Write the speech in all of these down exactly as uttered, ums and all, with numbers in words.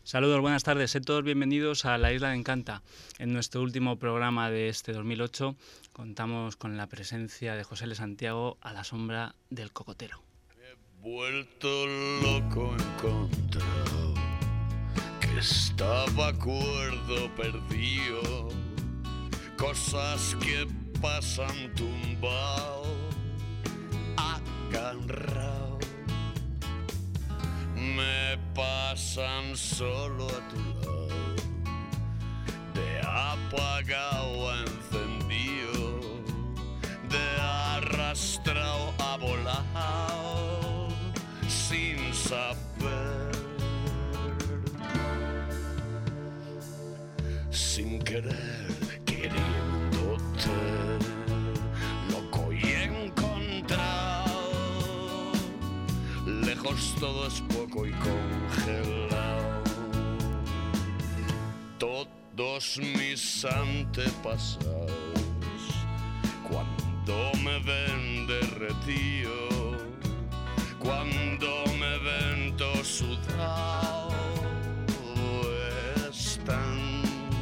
Saludos, buenas tardes, sed todos bienvenidos a La Isla de Encanta. En nuestro último programa de este dos mil ocho contamos con la presencia de José L. Santiago a la sombra del cocotero. He vuelto loco, encontrado que estaba cuerdo perdido, cosas que pasan tumbado, agarrado. Me pasan solo a tu lado, de apagado a encendido, de arrastrado a volado, sin saber, sin querer, queriéndote, loco y encontrado, lejos todo es poco y congelado. Todos mis antepasados, cuando me ven derretido, cuando me ven todo sudado, están,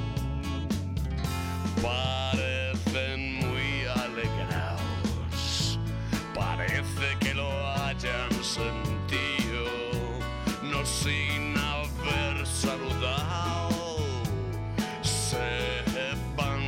parecen muy alegrados, parece que lo hayan sentido, no sin haber saludado, sepan.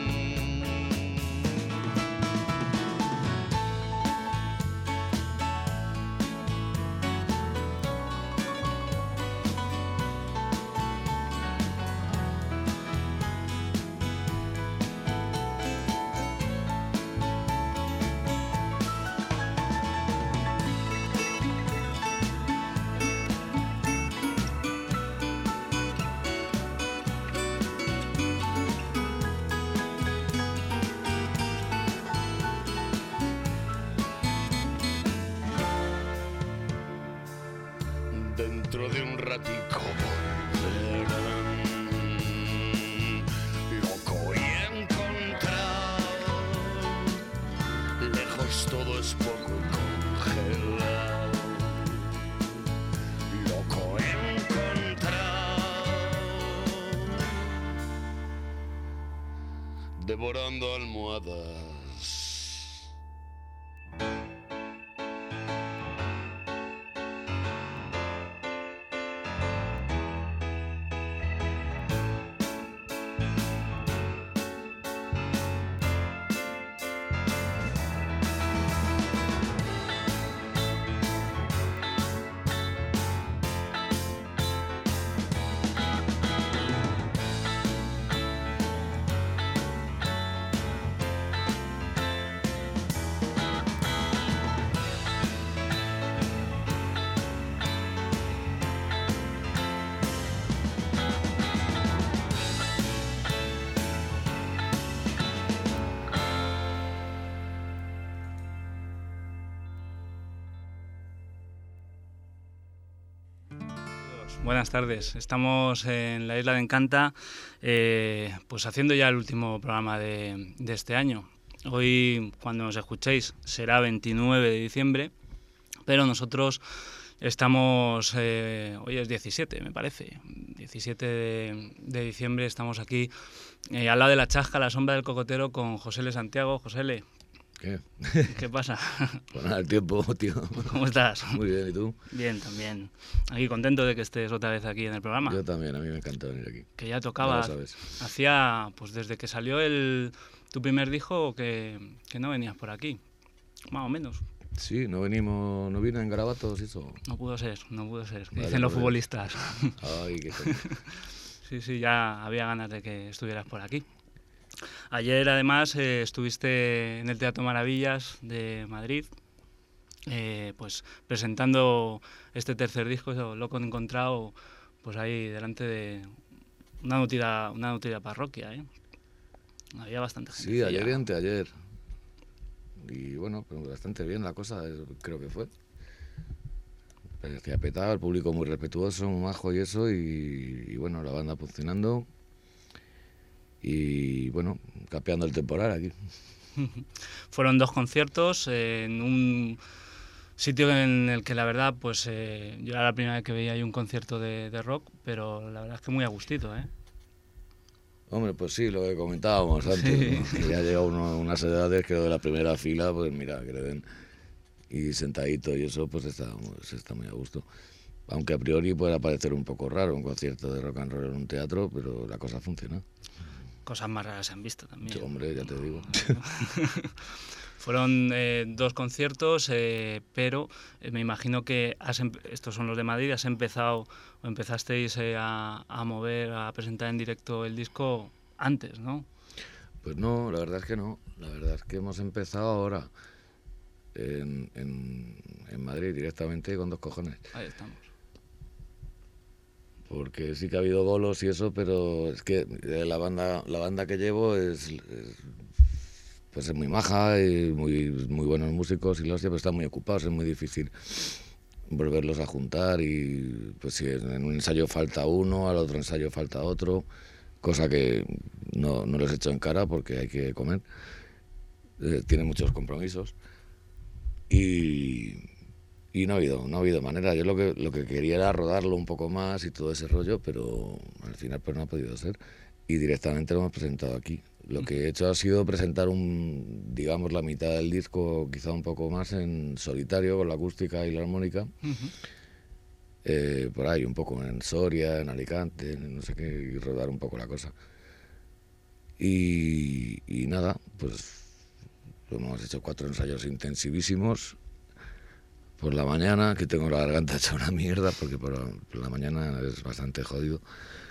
Dentro de un ratico volverán, loco y encontrado, lejos todo es poco y congelado, loco encontrado, devorando almohadas. Buenas tardes, estamos en la Isla de Encanta, eh, pues haciendo ya el último programa de, de este año. Hoy, cuando nos escuchéis, será veintinueve de diciembre, pero nosotros estamos, eh, hoy es diecisiete, me parece, diecisiete de, de diciembre, estamos aquí eh, al lado de la Chasca, a la sombra del cocotero, con José L. Santiago. José L., ¿qué? ¿Qué pasa? Pues nada, el tiempo, tío. ¿Cómo estás? Muy bien, ¿y tú? Bien, también. Aquí contento de que estés otra vez aquí en el programa. Yo también, a mí me encanta venir aquí. Que ya tocaba. Ya lo sabes. Hacía, pues desde que salió el tu primer disco, que, que no venías por aquí. Más o menos. Sí, no venimos, no vino en Garabatos y eso. No pudo ser, no pudo ser. Que Vale, dicen los pues. futbolistas. Ay, qué coño. Sí, sí, ya había ganas de que estuvieras por aquí. Ayer, además, eh, estuviste en el Teatro Maravillas de Madrid, eh, pues presentando este tercer disco, Loco Encontrado, pues ahí delante de una nutrida, una nutrida parroquia, ¿eh? Había bastante gente. Sí, ayer y anteayer. Y bueno, pues bastante bien la cosa, creo que fue. Parecía petado, el público muy respetuoso, muy majo y eso, y, y bueno, la banda funcionando. Y bueno, capeando el temporal aquí. Fueron dos conciertos en un Sitio en el que la verdad, pues eh, yo era la primera vez que veía ahí un concierto de, de rock, pero la verdad es que muy a gustito, ¿eh? Hombre, pues sí, lo que comentábamos antes, Sí. ¿no? Que ya llega uno a unas edades que lo de la primera fila, pues mira, que le den y sentadito y eso, pues está, pues está muy a gusto. Aunque a priori pueda parecer un poco raro un concierto de rock and roll en un teatro, pero la cosa funciona. Cosas más raras se han visto también. Sí, hombre, ya te digo. Fueron eh, dos conciertos, eh, pero eh, me imagino que has em- estos son los de Madrid, has empezado o empezasteis eh, a, a mover, a presentar en directo el disco antes, ¿no? Pues no, la verdad es que no. La verdad es que hemos empezado ahora en, en, en Madrid directamente con dos cojones. Ahí estamos. Porque sí que ha habido bolos y eso, pero es que la banda la banda que llevo es, es pues es muy maja y muy, muy buenos músicos y los pero están muy ocupados, es muy difícil volverlos a juntar y pues si en un ensayo falta uno, al otro ensayo falta otro, cosa que no, no les echo en cara porque hay que comer, eh, tiene muchos compromisos y, y no ha habido no ha habido manera. Yo lo que lo que quería era rodarlo un poco más y todo ese rollo, pero al final pues no ha podido ser y directamente lo hemos presentado aquí. Lo que he hecho ha sido presentar un, digamos, la mitad del disco, quizá un poco más en solitario, con la acústica y la armónica. Uh-huh. Eh, por ahí, un poco en Soria, en Alicante, en no sé qué, y rodar un poco la cosa. Y, y nada, pues hemos hecho cuatro ensayos intensivísimos. Por la mañana, que tengo la garganta hecha una mierda, porque por la, por la mañana es bastante jodido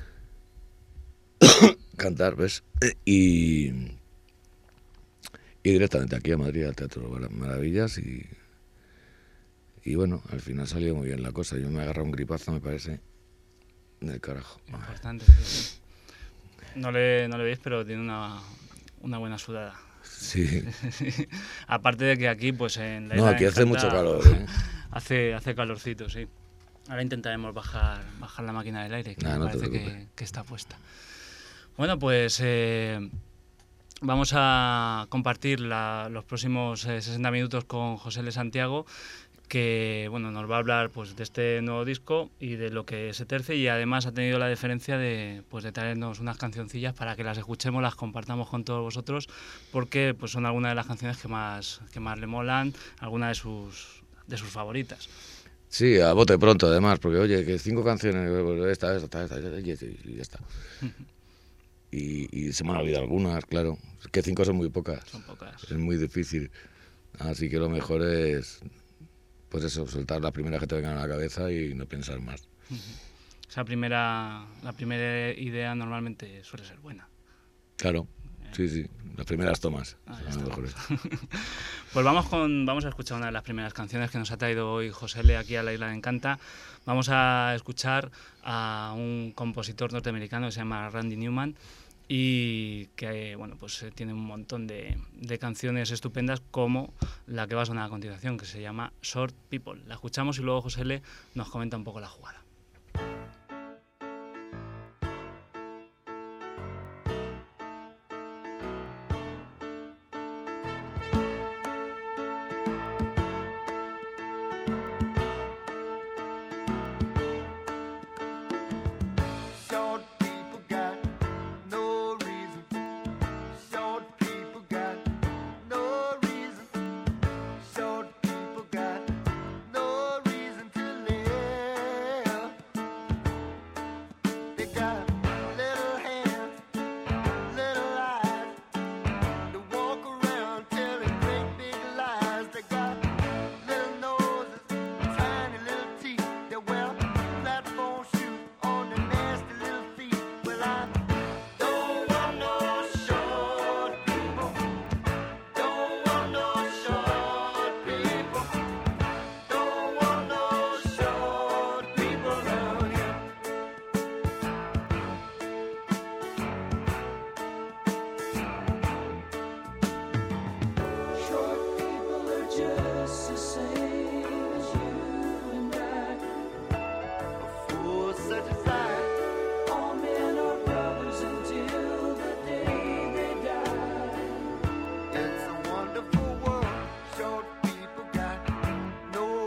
cantar, ¿ves? Y, y directamente aquí a Madrid, al Teatro Maravillas, y, y bueno, al final salió muy bien la cosa. Yo me agarré un gripazo, me parece, del carajo. Importante, sí, sí. No le, no le veis, pero tiene una, una buena sudada. Sí. Aparte de que aquí, pues en la No, isla aquí de hace Encanta, mucho calor, ¿eh? hace, hace calorcito, sí. Ahora intentaremos bajar, bajar la máquina del aire, que Nah, me no te parece que, preocupes. que está puesta. Bueno, pues eh, vamos a compartir la, los próximos eh, sesenta minutos con José L. Santiago, que bueno, nos va a hablar pues, de este nuevo disco y de lo que se terce, y además ha tenido la deferencia de, pues, de traernos unas cancioncillas para que las escuchemos, las compartamos con todos vosotros, porque pues, son algunas de las canciones que más, que más le molan, algunas de sus, de sus favoritas. Sí, a bote pronto además, porque oye, que cinco canciones, esta, esta, esta, esta, y y ya está. Y, y se me han olvidado algunas, claro. Es que cinco son muy pocas. Son pocas. Es muy difícil. Así que lo mejor es, pues eso, soltar las primeras que te vengan a la cabeza y no pensar más. Esa primera, la primera idea normalmente suele ser buena. Claro, sí, sí. Las primeras tomas Ah, son ya las está. mejores. Pues vamos, con, vamos a escuchar una de las primeras canciones que nos ha traído hoy José L. aquí a la Isla de Encanta. Vamos a escuchar a un compositor norteamericano que se llama Randy Newman y que bueno, pues eh, tiene un montón de, de canciones estupendas, como la que va a sonar a continuación, que se llama Short People. La escuchamos y luego José L. nos comenta un poco la jugada. Short people got no reason. Short people got no reason. Short people got no reason to live. They got little hands, little eyes. They walk around telling great big lies. They got little noses, tiny little teeth. They wear platform shoes on their nasty little feet. Well, I don't want no short people. Don't want no short people. Don't want no short people around here. Short people are just the same as you and I. Fools such as I, All men are brothers until the day they die. it's a wonderful world. Short people got no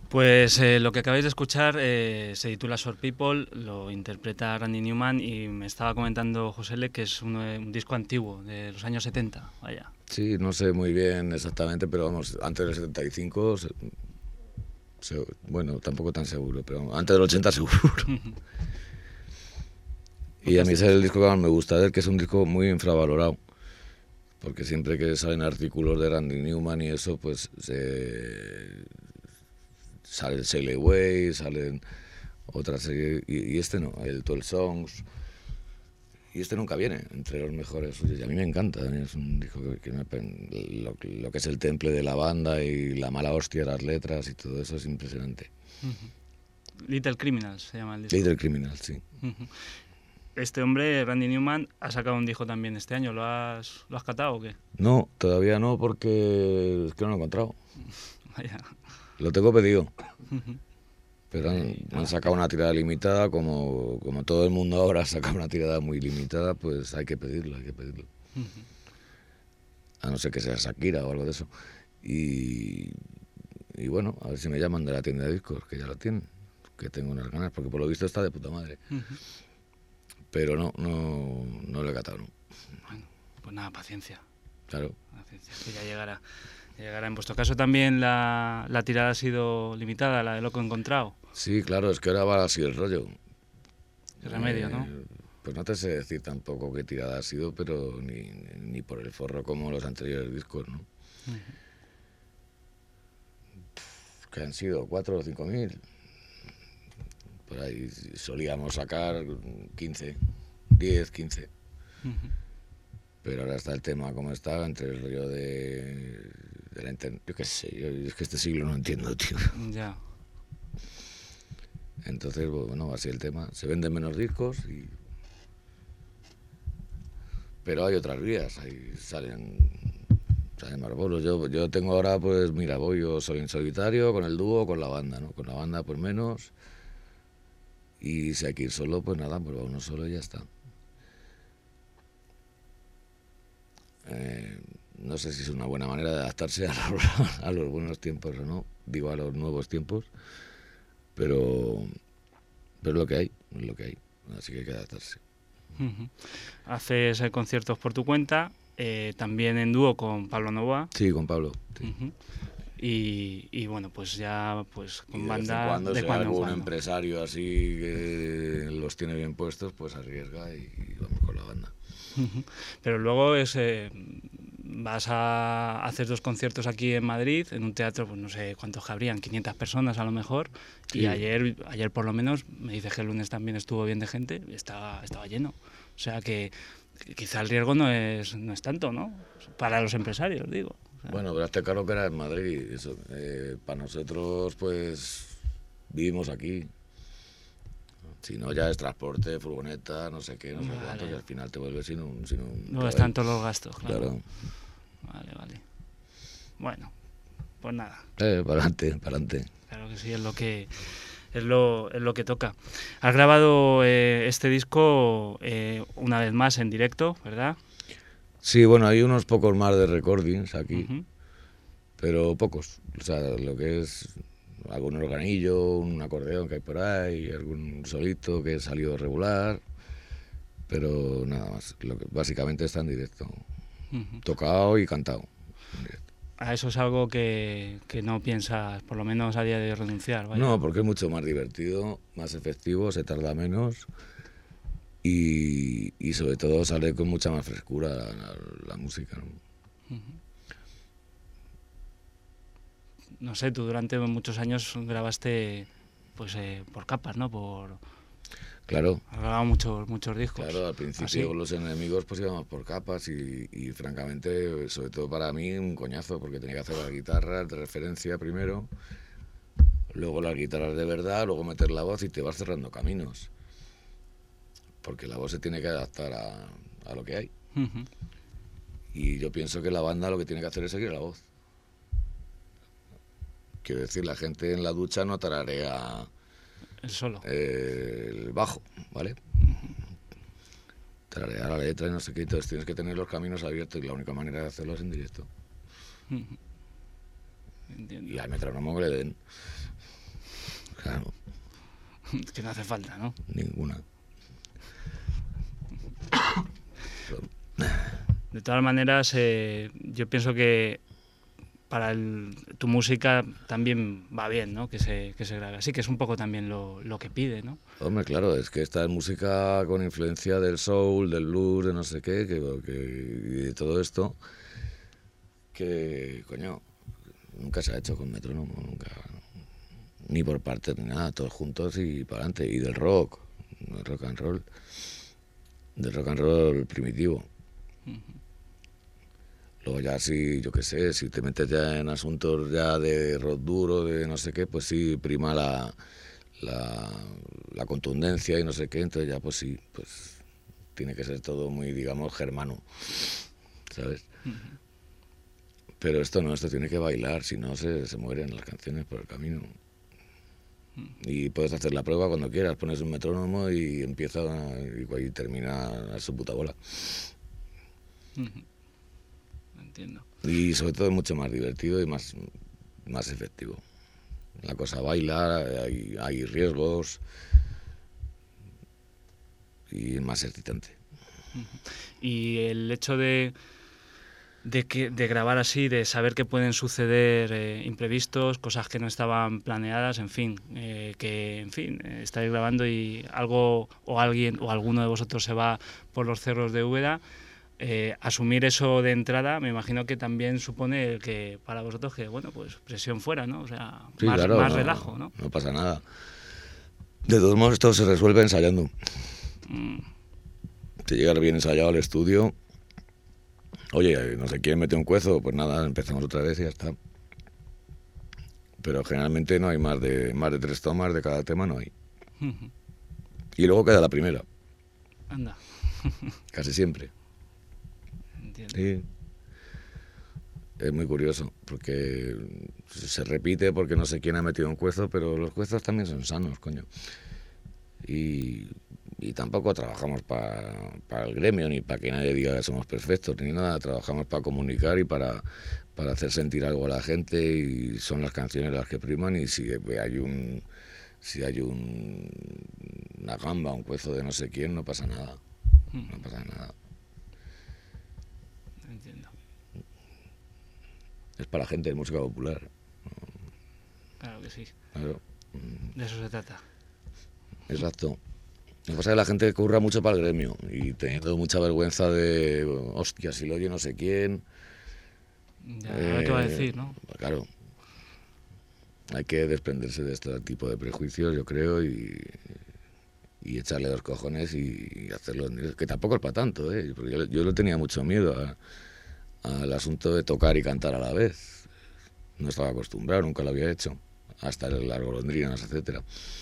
Pues eh, lo que acabáis de escuchar eh, se titula Short People, lo interpreta Randy Newman y me estaba comentando José Le que es uno de- un disco antiguo, de los años setenta, vaya. Sí, no sé muy bien exactamente, pero vamos, antes del setenta y cinco, se- se- bueno, tampoco tan seguro, pero vamos, antes del ochenta seguro. Y a mí ese es el disco que más me gusta de él, que es un disco muy infravalorado. Porque siempre que salen artículos de Randy Newman y eso, pues se... sale Sail Away, salen otras series, y, y este no, el twelve Songs, y este nunca viene entre los mejores suyos, y a mí me encanta, a mí es un disco que, que me, pen- lo, lo que es el temple de la banda y la mala hostia de las letras y todo eso es impresionante. Little Criminals se llama el disco. Little Criminal, sí. Este hombre, Randy Newman, ha sacado un disco también este año. ¿Lo has, lo has catado o qué? No, todavía no, porque es que no lo he encontrado. Vaya. Lo tengo pedido. Pero han, han sacado una tirada limitada, como, como todo el mundo ahora saca una tirada muy limitada, pues hay que pedirlo, hay que pedirlo. A no ser que sea Shakira o algo de eso. Y, y bueno, a ver si me llaman de la tienda de discos, que ya lo tienen, que tengo unas ganas, porque por lo visto está de puta madre. Pero no, no, no lo he catado, no. Bueno, pues nada, paciencia. Claro. Paciencia, que ya llegará. Ya llegará. En vuestro caso también la, la tirada ha sido limitada, la de Loco Encontrado. Sí, claro, es que ahora va así el rollo. Qué remedio, ¿no? Eh, Pues no te sé decir tampoco qué tirada ha sido, pero ni, ni por el forro como los anteriores discos, ¿no? Que han sido cuatro o cinco mil. Por ahí solíamos sacar quince, diez, quince. Pero ahora está el tema como está, entre el rollo de, de la internet. Yo qué sé, yo, es que este siglo no entiendo, tío. Ya. Entonces, bueno, así el tema. Se venden menos discos y... Pero hay otras vías, ahí salen, salen más bolos. Yo, yo tengo ahora, pues, mira, voy yo soy en solitario, con el dúo, con la banda, ¿no? Con la banda, pues menos. Y si hay que ir solo, pues nada, pues va uno solo y ya está. Eh, no sé si es una buena manera de adaptarse a los, a los buenos tiempos o no, digo a los nuevos tiempos, pero, pero es lo que hay, es lo que hay, así que hay que adaptarse. Ujú. Haces eh, conciertos por tu cuenta, eh, también en dúo con Pablo Novoa. Sí, con Pablo. Sí. Ujú. Y, y bueno, pues ya pues Y con de vez en banda cuando, de si cuando hay en algún cuando. empresario así que los tiene bien puestos, pues arriesga y, y vamos con la banda. Ujú. Pero luego es eh, vas a hacer dos conciertos aquí en Madrid, en un teatro, pues no sé cuántos cabrían, quinientas personas a lo mejor. Sí. Y ayer, ayer por lo menos, me dice que el lunes también estuvo bien de gente, estaba, estaba lleno. O sea que quizá el riesgo no es, no es tanto, ¿no? Para los empresarios, digo. O sea, Bueno, verás claro que era en Madrid, eso. Eh, para nosotros, pues, vivimos aquí. Si no, ya es transporte, furgoneta, no sé qué, no sé Vale. cuánto, y al final te vuelves sin un... Sin un luego están todos los gastos, claro. Claro. Vale, vale. Bueno, pues nada. Eh, para adelante, para adelante. Claro que sí, es lo que es lo, es lo que toca. Has grabado eh, este disco eh, una vez más en directo, ¿verdad? Sí, bueno, hay unos pocos más de recordings aquí, Ujú. pero pocos. O sea, lo que es algún organillo, un acordeón que hay por ahí, algún solito que salió regular, pero nada más. Lo que, básicamente está en directo. Ujú. Tocado y cantado. en directo. A eso es algo que, que no piensas, por lo menos a día de hoy, renunciar. Vaya. No, porque es mucho más divertido, más efectivo, se tarda menos y, y sobre todo sale con mucha más frescura la, la- la música, ¿no? No sé, tú durante muchos años grabaste pues eh, por capas, ¿no? Por Claro, has grabado muchos muchos discos. claro, al principio Así. los enemigos pues íbamos por capas y, y francamente, sobre todo para mí, un coñazo, porque tenía que hacer las guitarras de referencia primero, luego las guitarras de verdad, luego meter la voz y te vas cerrando caminos, porque la voz se tiene que adaptar a, a lo que hay. Ujú. Y yo pienso que la banda lo que tiene que hacer es seguir la voz. Quiero decir, la gente en la ducha no tararea El solo. eh, el bajo, ¿vale? Tararea la letra y no sé qué, entonces tienes que tener los caminos abiertos y la única manera de hacerlo es en directo. Ujú. Entiendo. Y al metrónomo que le den. Claro, Que no hace falta, ¿no? ninguna. De todas maneras, eh, yo pienso que para el- tu música también va bien, ¿no? Que se, que se grabe así, que es un poco también lo, lo que pide, ¿no? Hombre, claro, es que esta es música con influencia del soul, del blues, de no sé qué, que, que- y de todo esto, que, coño, nunca se ha hecho con metrónomo, nunca, ni por partes ni nada, todos juntos y para adelante, y del rock, del rock and roll, del rock and roll primitivo. Luego ya sí, yo qué sé, si te metes ya en asuntos ya de rock duro, de no sé qué, pues sí, prima la, la, la contundencia y no sé qué, entonces ya pues sí, pues tiene que ser todo muy, digamos, germano, ¿sabes? Pero esto no, esto tiene que bailar, si no se, se mueren las canciones por el camino. Y puedes hacer la prueba cuando quieras, pones un metrónomo y empieza y, y termina a su puta bola. Entiendo. Y sobre todo es mucho más divertido y más, más efectivo. La cosa baila, hay, hay riesgos y es más excitante. Y el hecho de, de, que, de grabar así, de saber que pueden suceder eh, imprevistos, cosas que no estaban planeadas, en fin, eh, que en fin, eh, estáis grabando y algo o alguien o alguno de vosotros se va por los cerros de Úbeda, eh, asumir eso de entrada, me imagino que también supone el que para vosotros que, bueno, pues presión fuera, ¿no? O sea, Sí, más, claro, más no, relajo, ¿no? No pasa nada. De todos modos, esto se resuelve ensayando. Mm, Te llegas bien ensayado al estudio. Oye, no sé quién mete un cuezo, pues nada, empezamos otra vez y ya está. Pero generalmente no hay más de más de tres tomas de cada tema, no hay. ujú. Y luego queda la primera, Anda, casi siempre. entiendo. Sí. Es muy curioso, porque se repite porque no sé quién ha metido un cuezo, pero los cuezos también son sanos, coño. Y, y tampoco trabajamos para para el gremio, ni para que nadie diga que somos perfectos, ni nada. Trabajamos para comunicar y para, para hacer sentir algo a la gente, y son las canciones las que priman, y si hay un si hay un, una gamba, un cuezo de no sé quién, no pasa nada. No pasa nada. Entiendo. Es para la gente de música popular. Claro que sí, Claro. de eso se trata. Exacto. Lo que pasa es que la gente curra mucho para el gremio y teniendo mucha vergüenza de, hostia, si lo oye no sé quién. Ya, a ver qué va a eh, decir, ¿no? pues claro. Hay que desprenderse de este tipo de prejuicios, yo creo, y, y echarle dos cojones y, y hacerlo. en- Que tampoco es para tanto, ¿eh? Porque yo, yo le tenía mucho miedo a- al asunto de tocar y cantar a la vez. No estaba acostumbrado, nunca lo había hecho. Hasta las golondrinas, etcétera.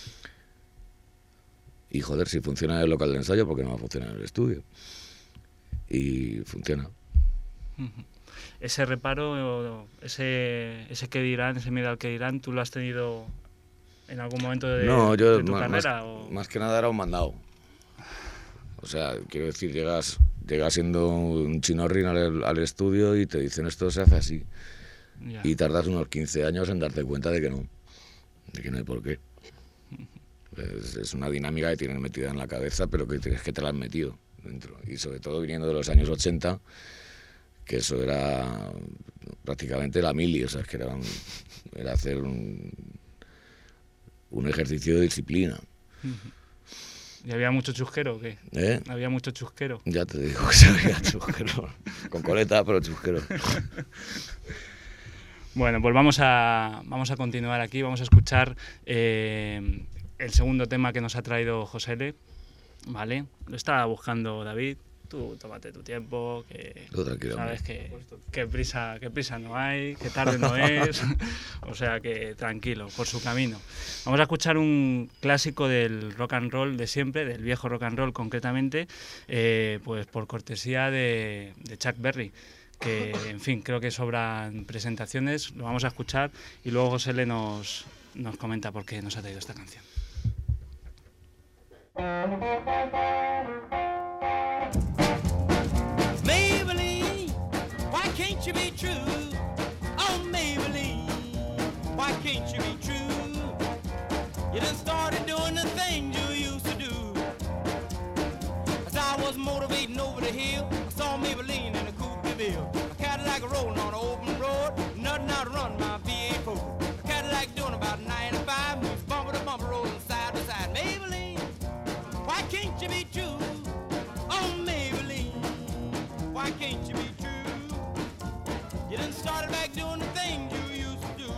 Y joder, si funciona en el local de ensayo, ¿por qué no va a funcionar en el estudio? Y funciona. Ese reparo, ese, ese que dirán, ese miedo al que dirán, ¿tú lo has tenido en algún momento de, no, yo de tu más, carrera? más- o... más que nada era un mandado. O sea, quiero decir, llegas, llegas siendo un chinorrin al, al estudio y te dicen esto se hace así. Ya. Y tardas unos quince años en darte cuenta de que no, de que no hay por qué. Es, es una dinámica que tienes metida en la cabeza, pero que tienes que te la has metido dentro. Y sobre todo viniendo de los años ochenta, que eso era prácticamente la mili, o sea, es que era, un- era hacer un, un ejercicio de disciplina. ¿Y había mucho chusquero o qué? ¿Eh? ¿Había mucho chusquero? Ya te digo que se veía chusquero. Con coleta, pero chusquero. Bueno, pues vamos a, vamos a continuar aquí, vamos a escuchar eh, el segundo tema que nos ha traído Josele, ¿vale? Lo estaba buscando David, tú tómate tu tiempo, que Tú tranquilo, sabes hombre. que, que prisa, que prisa no hay, que tarde no es, o sea que tranquilo, por su camino. Vamos a escuchar un clásico del rock and roll de siempre, del viejo rock and roll concretamente, eh, pues por cortesía de, de Chuck Berry, que en fin, creo que sobran presentaciones, lo vamos a escuchar y luego José Le nos, nos comenta por qué nos ha traído esta canción. Maybelline, why can't you be true? Oh, Maybelline, why can't you be true? can't you be true? You done started back doing the things you used to do.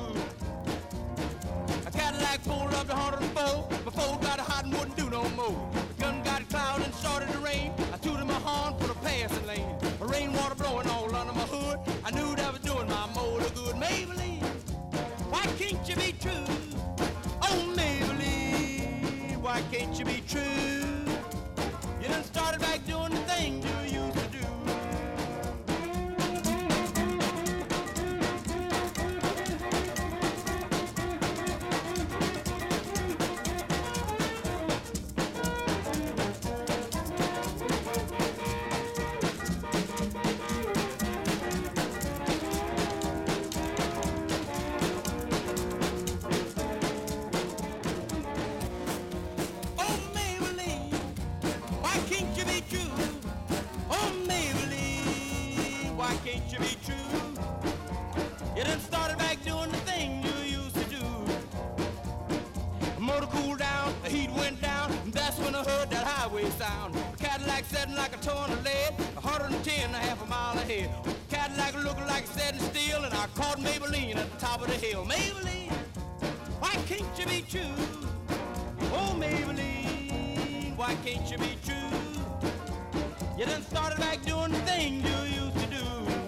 A Cadillac pulled up to one hundred four. My phone got hot and wouldn't do no more. The gun got cloud and started to rain. I tooted my horn for the passing lane. The rainwater blowing all under my hood. I knew that was doing my motor good. Maybelline, why can't you be true? Oh, Maybelline, why can't you be true? You done started back doing the things you used to do. Oh, Maybelline, why can't you be true? Oh, Maybelline, why can't you be true? You done started back doing the thing you used to do. The motor cooled down, the heat went down, and that's when I heard that highway sound. The Cadillac setting like a ton of lead, one hundred ten and a half a mile ahead. Cadillac looking like it's setting still, and I caught Maybelline at the top of the hill. Maybelline, why can't you be true? Oh, Maybelline, why can't you be true? You done started back doing the thing you used to do.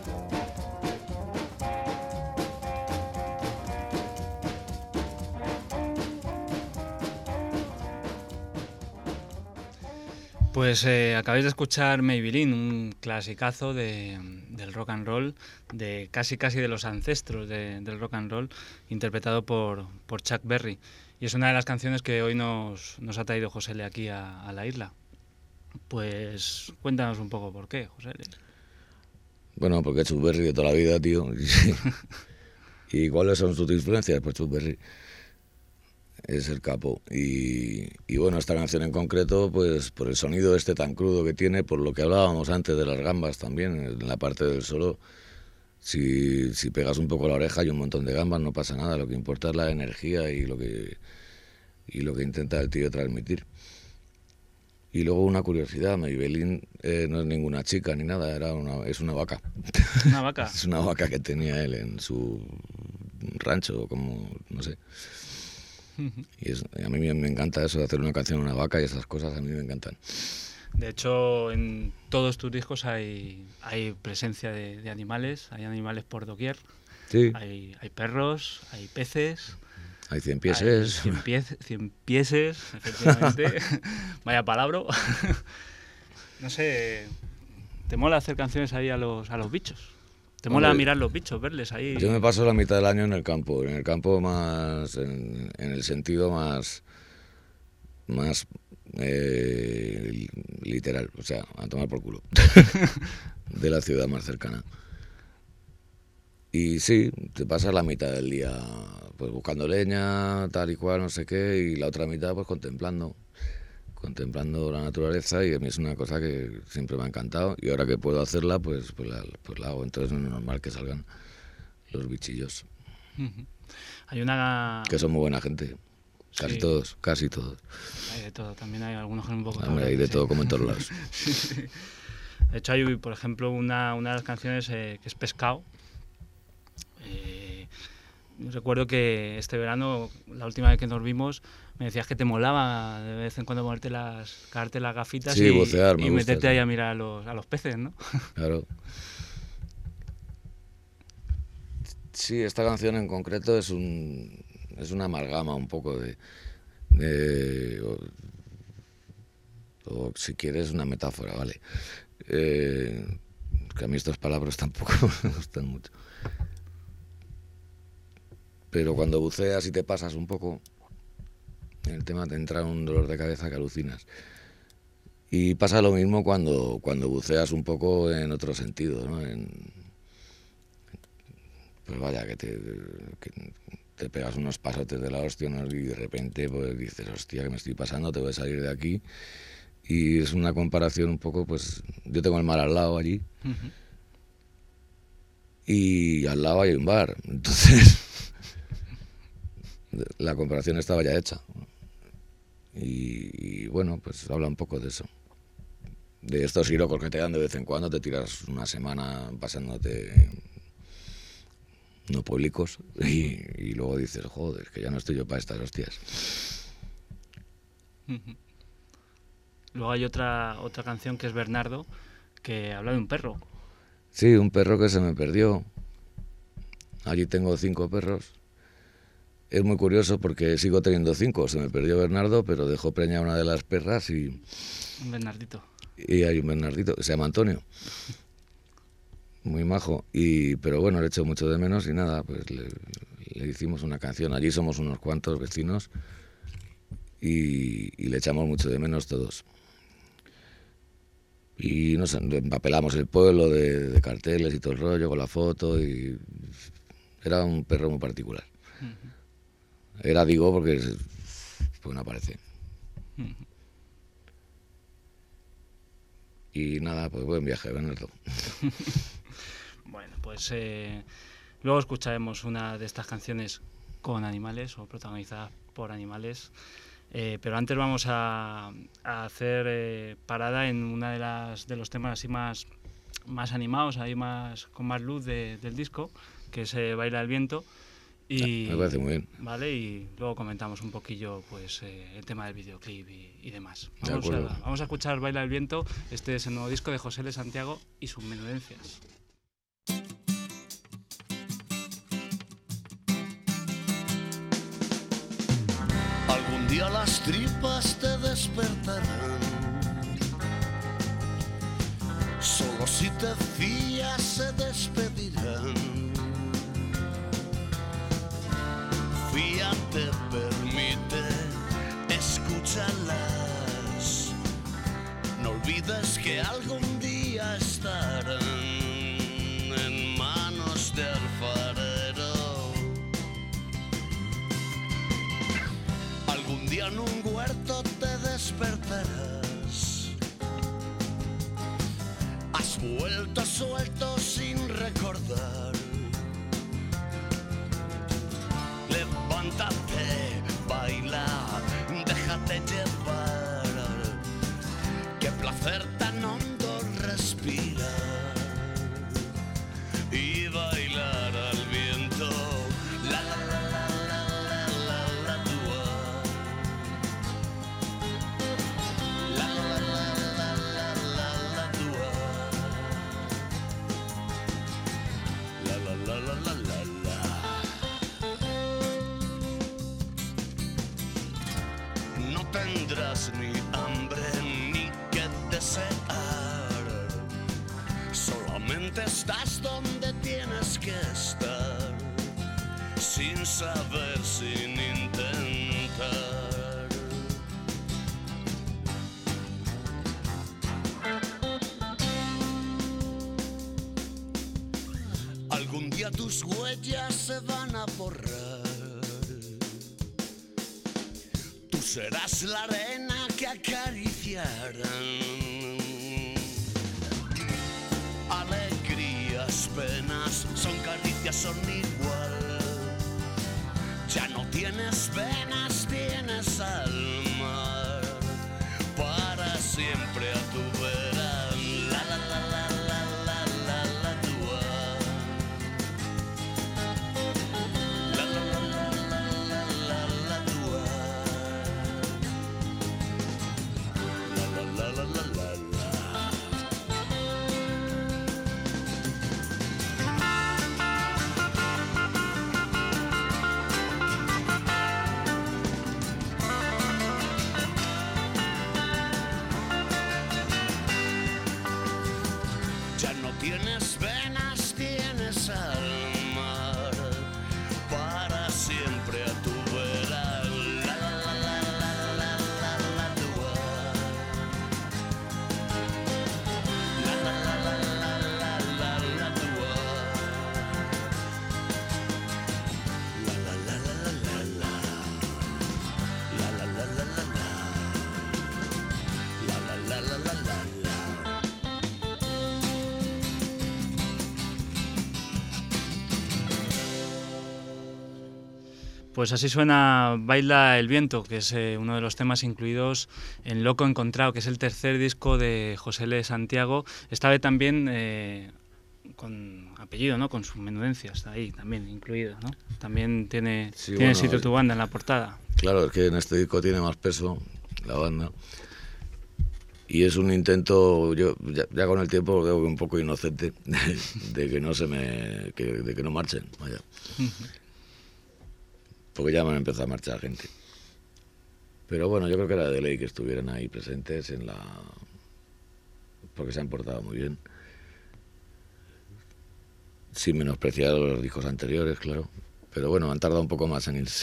Pues eh, acabáis de escuchar Maybelline, un clasicazo de, del rock and roll, de casi casi de los ancestros de- del rock and roll, interpretado por, por Chuck Berry. Y es una de las canciones que hoy nos, nos ha traído José L. aquí a, a la isla. Pues cuéntanos un poco por qué, José L. Bueno, porque Chuck Berry de toda la vida, tío. ¿Y cuáles son sus influencias? Pues Chuck Berry es el capo. Y, y bueno, esta canción en concreto, pues por el sonido este tan crudo que tiene, por lo que hablábamos antes de las gambas también, en la parte del solo, si, si pegas un poco la oreja y un montón de gambas no pasa nada, lo que importa es la energía y lo que, y lo que intenta el tío transmitir. Y luego una curiosidad, Maybelline eh, no es ninguna chica ni nada, era una, es una vaca. Una vaca. Es una vaca que tenía él en su rancho, como, no sé. Y es- a mí me me encanta eso de hacer una canción a una vaca y esas cosas a mí me encantan. De hecho, en todos tus discos hay, hay presencia de, de animales, hay animales por doquier. Sí, Hay, hay perros, hay peces, hay cien hay pieses. cien, pies, cien pieses, efectivamente. Vaya palabra. No sé, ¿te mola hacer canciones ahí a los, a los bichos? ¿Te mola Hombre, mirar los bichos, verles ahí? Yo me paso la mitad del año en el campo, en el campo más, en, en el sentido más, más eh, li- literal, o sea, a tomar por culo, de la ciudad más cercana. Y sí, te pasas la mitad del día pues buscando leña, tal y cual, no sé qué, y la otra mitad pues contemplando, contemplando la naturaleza, y a mí es una cosa que siempre me ha encantado, y ahora que puedo hacerla, pues, pues, la, pues la hago, entonces no es normal que salgan los bichillos, Ujú. Hay una... que son muy buena gente, casi Sí. todos, casi todos. Hay de todo, también hay algunos que son un poco... Hombre, hay de cabrones, todo sí. como en todos lados. De hecho, hay, por ejemplo, una, una de las canciones eh, que es Pescado. Eh, recuerdo que este verano, la última vez que nos vimos, me decías que te molaba de vez en cuando ponerte las, cagarte las gafitas Sí, y, bucear, me y gusta, meterte sí. ahí a mirar a los, a los peces, ¿no? Claro. Sí, esta canción en concreto es un es una amalgama un poco de, de o, o si quieres una metáfora, vale. Eh, que a mí estas palabras tampoco me gustan mucho. Pero cuando buceas y te pasas un poco, el tema te entra un dolor de cabeza que alucinas. Y pasa lo mismo cuando, cuando buceas un poco en otro sentido, ¿no? En, pues vaya, que te, que te pegas unos pasotes de la hostia, ¿no? Y de repente pues dices, hostia, que me estoy pasando, te voy a salir de aquí. Y es una comparación un poco, pues yo tengo el mar al lado allí Ujú. y al lado hay un bar. Entonces, la comparación estaba ya hecha. Y, y bueno, pues habla un poco de eso. de estos sirocos que te dan de vez en cuando, te tiras una semana pasándote no públicos y, y luego dices, joder, que ya no estoy yo para estas hostias. Ujú. Luego hay otra, otra canción que es Bernardo, que habla de un perro. Sí, un perro que se me perdió. Allí tengo cinco perros. Es muy curioso porque sigo teniendo cinco. Se me perdió Bernardo, pero dejó preñada una de las perras y, Un Bernardito. y hay un Bernardito que se llama Antonio. Muy majo. Y, pero bueno, le echo mucho de menos y nada, pues le, le hicimos una canción. Allí somos unos cuantos vecinos y, y le echamos mucho de menos todos. Y nos empapelamos el pueblo de, de carteles y todo el rollo con la foto y era un perro muy particular. Ujú. Era, digo, porque es- pues no aparece. Ujú. Y nada, pues buen viaje, Bernardo. Bueno, pues eh, luego escucharemos una de estas canciones con animales o protagonizadas por animales. Eh, pero antes vamos a, a hacer eh, parada en una de las de los temas así más, más animados, ahí más con más luz de- del disco, que es eh, Baila el viento. Y, Me parece muy bien. Vale, y luego comentamos un poquillo pues eh, el tema del videoclip y, y demás. De Vamos acuerdo. a, vamos a escuchar Baila el viento. Este es el nuevo disco de José L. Santiago y sus menudencias. Algún día las tripas te despertarán. Solo si te fías se despedirán. Fíate, permite, escúchalas. No olvides que algún día estarán en manos de alfarero. Algún día en un huerto te despertarás. Has vuelto suelto sin recordar. Levántate, baila, déjate llevar. Qué placer tan hondo respira. Y bailar al viento. La la la la la la la la tua. La la la la la la la la tua. La la la la la la la. No tendrás ni hambre ni que desear. Solamente estás donde tienes que estar, sin saber, sin intentar. Algún día tus huellas se van a borrar. Tú serás la arena que acariciarán. Alegrías, penas, son caricias, son igual. Ya no tienes venas, tienes alma. Para siempre a tu vera. La la la la la la la la tua. La la la la la la la la tua. La la la la la la la. Pues así suena Baila el viento, que es eh, uno de los temas incluidos en Loco Encontrado, que es el tercer disco de José L. Santiago. Esta vez también eh, con apellido, ¿no? Con su menudencia, está ahí también incluido, ¿no? También tiene, Sí, tiene bueno, sitio tu banda en la portada. Claro, es que en este disco tiene más peso la banda. Y es un intento, yo ya, ya con el tiempo veo que un poco inocente, de, de que no se me, que, de que no marchen, vaya. Porque ya me han empezado a marchar gente. Pero bueno, yo creo que era de ley que estuvieran ahí presentes en la, porque se han portado muy bien. Sin menospreciar los discos anteriores, claro. Pero bueno, han tardado un poco más en irse.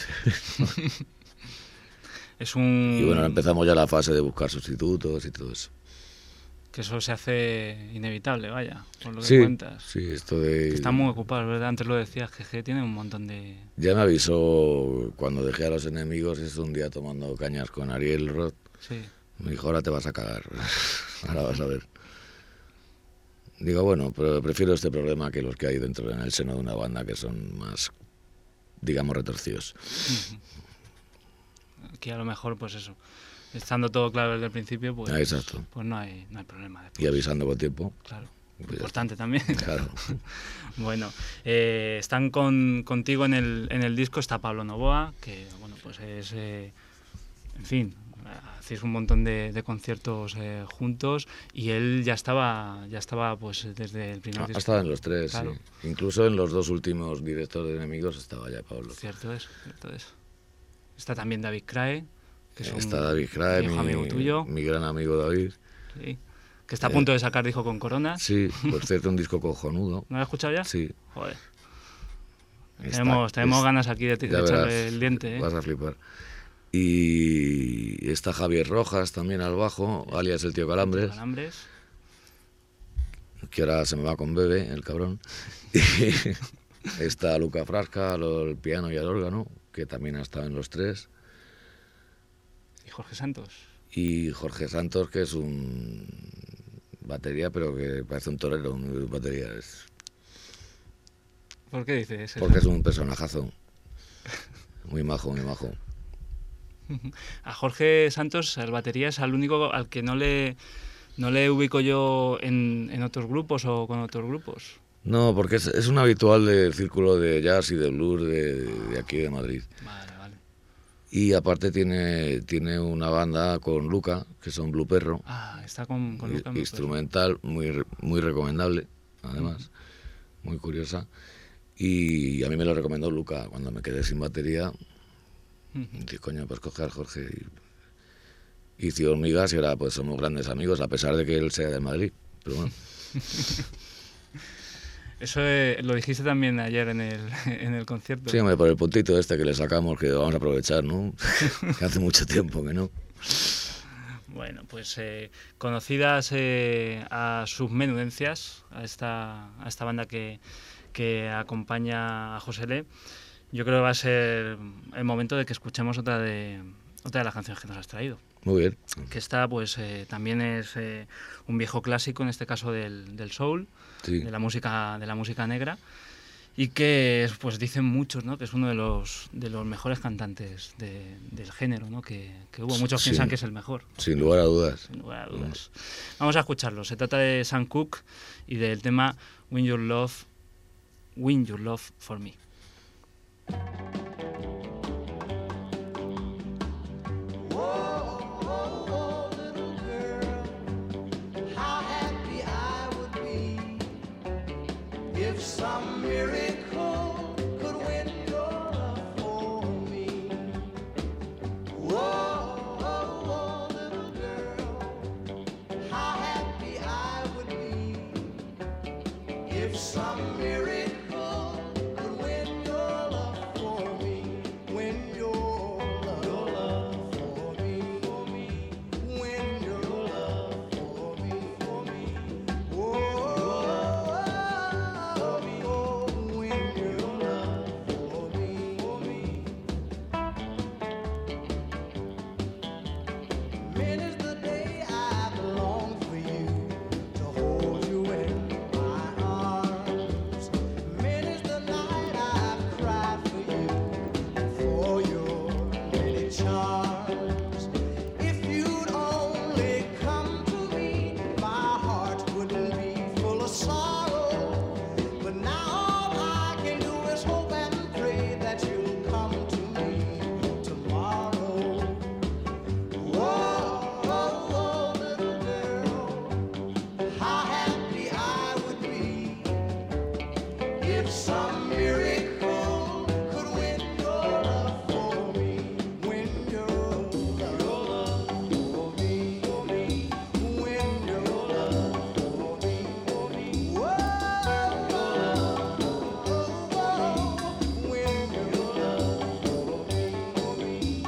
Es un... Y bueno, empezamos ya la fase de buscar sustitutos y todo eso. Que eso se hace inevitable, vaya, por lo que Sí, cuentas. sí, esto de... Que están muy ocupados, ¿verdad? Antes lo decías, que G tiene un montón de... Ya me avisó cuando dejé a los enemigos, es un día tomando cañas con Ariel Roth. Sí. Me dijo, ahora te vas a cagar. Ahora vas a ver. Digo, bueno, pero prefiero este problema que los que hay dentro en el seno de una banda que son más, digamos, retorcidos. Aquí a lo mejor, pues eso, estando todo claro desde el principio, pues, Ah, exacto. pues no hay, no hay problema. Después. Y avisando con tiempo. Claro, Pues ya importante también. Claro. Bueno, eh, están con, contigo en el, en el disco, está Pablo Novoa, que bueno, pues es, eh, en fin, hacéis un montón de, de conciertos eh, juntos y él ya estaba, ya estaba pues desde el primer Ha disco. estado en los tres, Claro. sí. Incluso en los dos últimos directos de enemigos estaba ya Pablo. Cierto es, cierto es. Está también David Crae, que es un Está David Crae, viejo mi, amigo tuyo. mi gran amigo David. Sí, que está a punto de sacar disco con Coronas. Sí, por cierto, un disco cojonudo. ¿No lo has escuchado ya? Sí. Joder. Está- tenemos tenemos es- ganas aquí de, de ya echarle verás, el diente, ¿eh? Vas a flipar. Y está Javier Rojas también al bajo, alias el tío Calambres, Calambres. que ahora se me va con Bebe, el cabrón. Y está Luca Frasca, al piano y al órgano, que también ha estado en los tres. Y Jorge Santos. Y Jorge Santos, que es un batería, pero que parece un torero, un batería. Es, ¿Por qué dices eso? porque es un personajazo. Muy majo, muy majo. A Jorge Santos, el batería, es al único al que no le no le ubico yo en, en otros grupos o con otros grupos. No, porque es, es un habitual del círculo de jazz y de blues de, de aquí de Madrid. Vale, vale. Y aparte tiene, tiene una banda con Luca, que son Blue Perro, Ah, está con, con i- Luca. López. instrumental, muy, re- muy recomendable, además, muy curiosa. Y a mí me lo recomendó Luca cuando me quedé sin batería. Ujú. Dije, coño, pues coge al Jorge. Y hice hormigas y ahora pues somos grandes amigos, a pesar de que él sea de Madrid. Pero bueno, Eso eh, lo dijiste también ayer en el, en el concierto. sí, hombre, por el puntito este que le sacamos, que vamos a aprovechar, ¿no? Que hace mucho tiempo que no. Bueno, pues eh, conocidas eh, a sus menudencias, a esta, a esta banda que, que acompaña a José L., yo creo que va a ser el momento de que escuchemos otra de, otra de las canciones que nos has traído. Muy bien. Que esta pues eh, también es eh, un viejo clásico, en este caso del, del soul, Sí. de la música, de la música negra, y que pues dicen muchos, ¿no?, que es uno de los de los mejores cantantes de- del género, ¿no?, que, que hubo. Muchos Sí. piensan que es el mejor, Sin lugar a dudas. sin lugar a dudas. Vamos a escucharlo. Se trata de Sam Cooke y del tema Win Your Love, Win Your Love for Me. How happy I would be if some miracle could win your love for me. Whoa, whoa, whoa, little girl, how happy I would be if some miracle could win your love for me. Win your love, your love for me, for me. Win your love for me, for me. Whoa, for me. Win your love for me, for me. Many's the day I've longed for you to hold you in my arms If some miracle could win your love for me, win your love for me, win your love for me, whoa, win your love for me.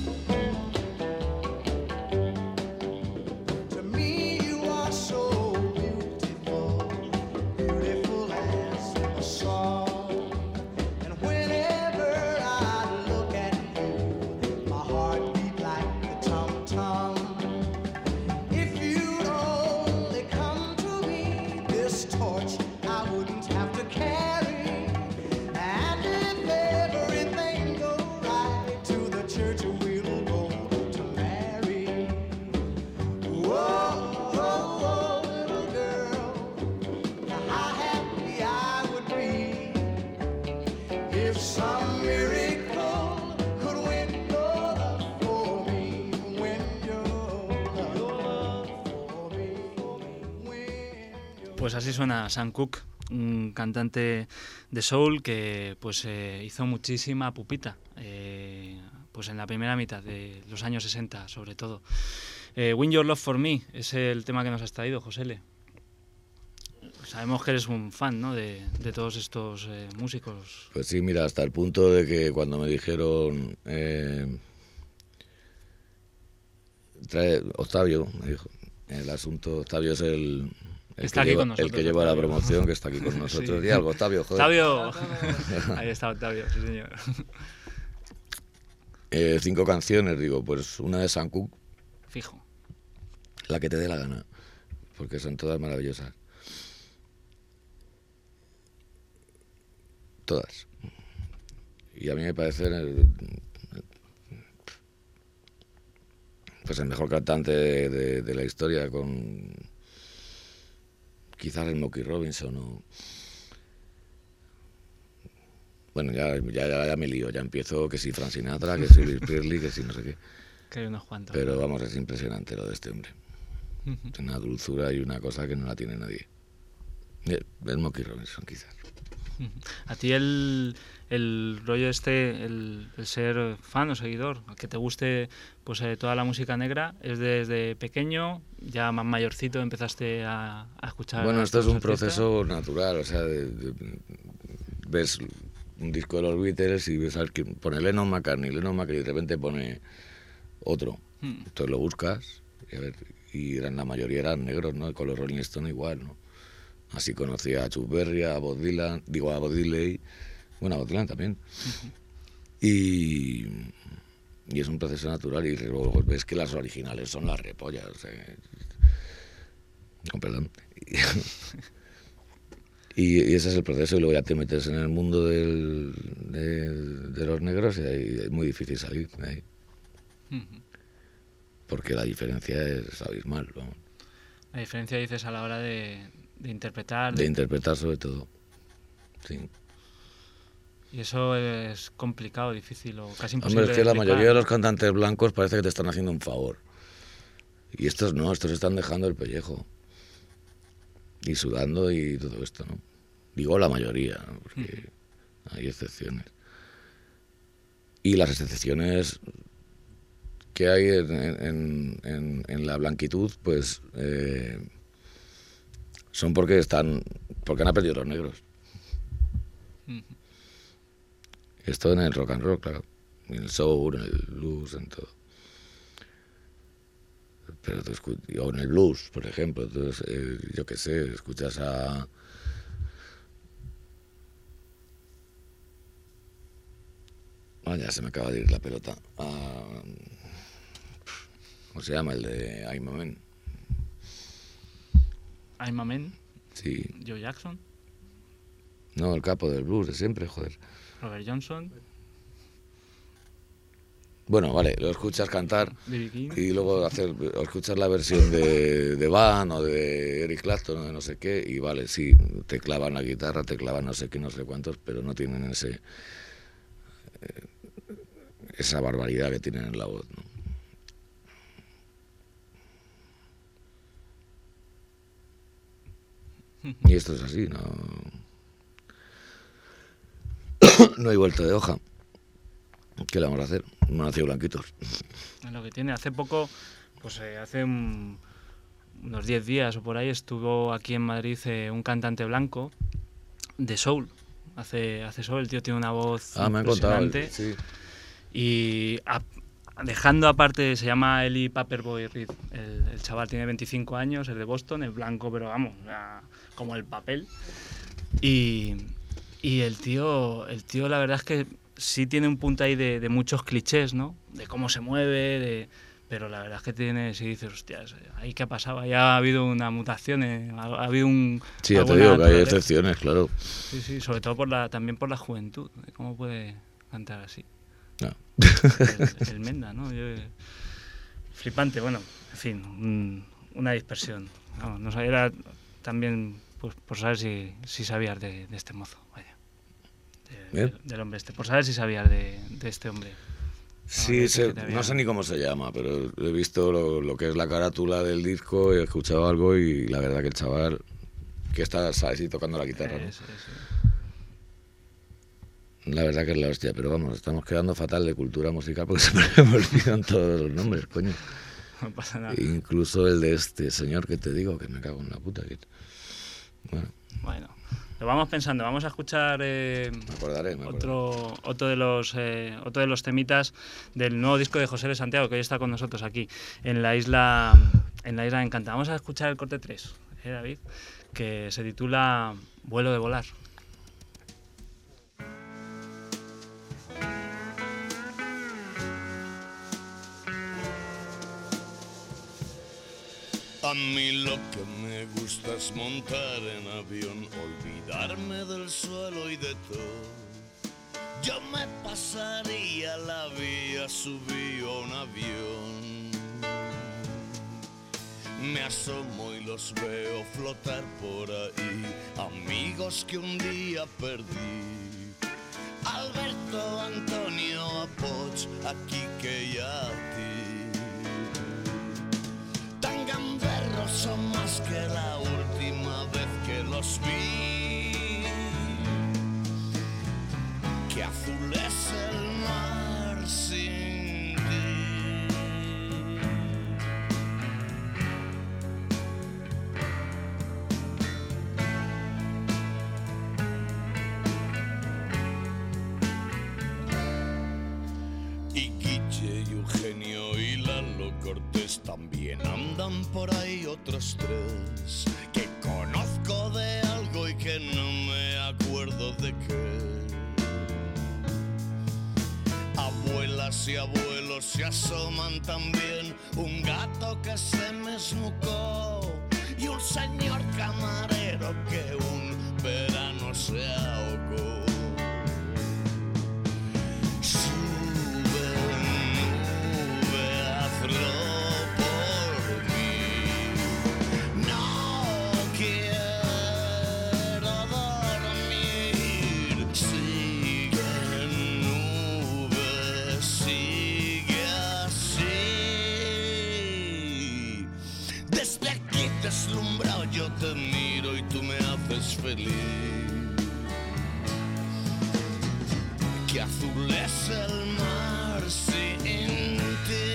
To me you are so beautiful, beautiful as a song. And whenever I look at you, my heart beats like the tom-tom. If you'd only come to me, this torch I wouldn't have to carry. And if everything goes right, to the church we'll go to marry. Whoa, whoa, whoa, little girl, how happy I would be if some miracle could win your love for me, win your love for me, win your Pues así suena Sam Cooke, un cantante de soul que pues eh, hizo muchísima pupita, eh, pues en la primera mitad de los años sesenta sobre todo. Eh, Win Your Love for Me es el tema que nos has traído, Josele. Sabemos que eres un fan, ¿no?, de, de todos estos eh, músicos. Pues sí, mira, hasta el punto de que cuando me dijeron... Eh, trae, Octavio, me dijo, el asunto, Octavio es el... El Está que, aquí lleva, con nosotros, el que lleva la Octavio. promoción, que está aquí con nosotros. Sí. Di algo, Octavio, joder. ¡Octavio! Ahí está Octavio, sí señor. Eh, cinco canciones, digo, pues una de Sam Cooke, Fijo. la que te dé la gana, porque son todas maravillosas. Todas. Y a mí me parece el, pues el mejor cantante de, de, de la historia, con quizás el Smokey Robinson o... Bueno, ya, ya, ya, ya me lío, ya empiezo que si Frank Sinatra, que si Elvis Presley, que si no sé qué. Que hay unos cuantos. Pero vamos, es impresionante lo de este hombre. Es una dulzura y una cosa que no la tiene nadie. El, el Smokey Robinson, quizás. A ti el, el rollo este, el, el ser fan o seguidor, que te guste pues eh, toda la música negra, es desde pequeño, ya más mayorcito empezaste a, a escuchar. Bueno, a esto es estos un artistas. proceso natural, o sea, de- de- ves un disco de los Beatles y ves al que pone Lennon McCartney, Lennon McCartney, y de repente pone otro. Hmm. Entonces lo buscas y, a ver, y eran, la mayoría eran negros, ¿no? Y con los Rolling Stones igual, ¿no? Así conocí a Chuck Berry, a Bob Dylan, digo a Bob Dylan, bueno, a Bob Dylan también. Y, y es un proceso natural y luego ves que las originales son las repollas, o sea, con perdón. Y, y ese es el proceso y luego ya te metes en el mundo del, de, de los negros y ahí es muy difícil salir de ahí. Ujú. Porque la diferencia es abismal, ¿no? La diferencia dices a la hora de, de interpretar. De interpretar sobre todo. Sí. Y eso es complicado, difícil o casi imposible. Hombre, es que de la explicar. mayoría de los cantantes blancos parece que te están haciendo un favor. Y estos no, estos están dejando el pellejo. Y sudando y todo esto, ¿no? Digo la mayoría, ¿no? Porque hay excepciones. Y las excepciones que hay en, en, en, en la blanquitud, pues eh, son porque están, porque han aprendido los negros. Ujú. Esto en el rock and roll, claro. En el soul, en el blues, en todo. Pero tú escu- o en el blues, por ejemplo, entonces, eh, yo qué sé, escuchas a... Ah, ya se me acaba de ir la pelota. A- ¿Cómo se llama? El de I'm a Man. I'm a Man, Sí. Joe Jackson, No, el capo del blues de siempre, joder. Robert Johnson, Bueno, vale, lo escuchas cantar B B King. y luego hacer, o escuchas la versión de, de Van o de Eric Clapton o de no sé qué, y vale, sí, te clavan la guitarra, te clavan no sé qué, no sé cuántos, pero no tienen ese eh, esa barbaridad que tienen en la voz, ¿no? Y esto es así, ¿no? no hay vuelta de hoja. ¿Qué le vamos a hacer? No nació blanquitos. Es lo que tiene. Hace poco, pues eh, hace un- unos diez días o por ahí, estuvo aquí en Madrid eh, un cantante blanco de soul. Hace, hace soul, el tío tiene una voz Ah, me han contado. impresionante. Sí. Y a- dejando aparte, se llama Eli Paperboy Reed. El, el chaval tiene veinticinco años, es de Boston, es blanco, pero vamos, o sea, como el papel. Y, y el tío, el tío, la verdad es que sí tiene un punto ahí de, de muchos clichés, ¿no? De cómo se mueve, de, pero la verdad es que tiene, si dices, hostias, ahí qué ha pasado, ahí ha habido una mutación, eh, ha, ha habido un... Sí, ya te alguna digo que hay naturaleza. excepciones, claro. Sí, sí, sobre todo por la, también por la juventud, de cómo puede cantar así. No. El, el Menda, ¿no? Yo- flipante, bueno, en fin, un- una dispersión. Vamos, no sabía, era también pues, por saber si, si sabías de, de este mozo, vaya. De- Bien. del, del hombre este, por saber si sabías de, de este hombre. Sí, que sé- te había- no sé ni cómo se llama, pero he visto lo, lo que es la carátula del disco, he escuchado algo y la verdad que el chaval que está, ¿sabes? Y tocando la guitarra, ¿no? Es- es- La verdad que es la hostia, pero vamos, estamos quedando fatal de cultura musical porque se me olvidan todos los nombres, coño. no pasa nada. Incluso el de este señor que te digo, que me cago en la puta. Que... Bueno, Bueno, lo vamos pensando, vamos a escuchar... eh, me acordaré, me acordaré. Otro, otro, de los, eh, otro de los temitas del nuevo disco de José de Santiago, que hoy está con nosotros aquí, en la isla en la isla de Encanta. Vamos a escuchar el corte tres, ¿eh, David? Que se titula Vuelo de volar. A mí lo que me gusta es montar en avión, olvidarme del suelo y de todo. Yo me pasaría la vía, subí a un avión. Me asomo y los veo flotar por ahí, amigos que un día perdí. Alberto, Antonio, Apoch, a Quique y a ti. Tan gamberros son más que la última vez que los vi. Que azul es el mar sin ti. Y Guille y Eugenio y Lalo Cortés también andan por ahí otros tres que conozco de algo y que no me acuerdo de qué. Abuelas y abuelos se asoman también, un gato que se me esmucó y un señor camarero que un verano se ahogó. Sube, nube, hazlo por mí. No quiero dormir. Sigue, nube, sigue así. Desde aquí deslumbrado yo te miro y tú me haces feliz. Que azul es el mar sin ti.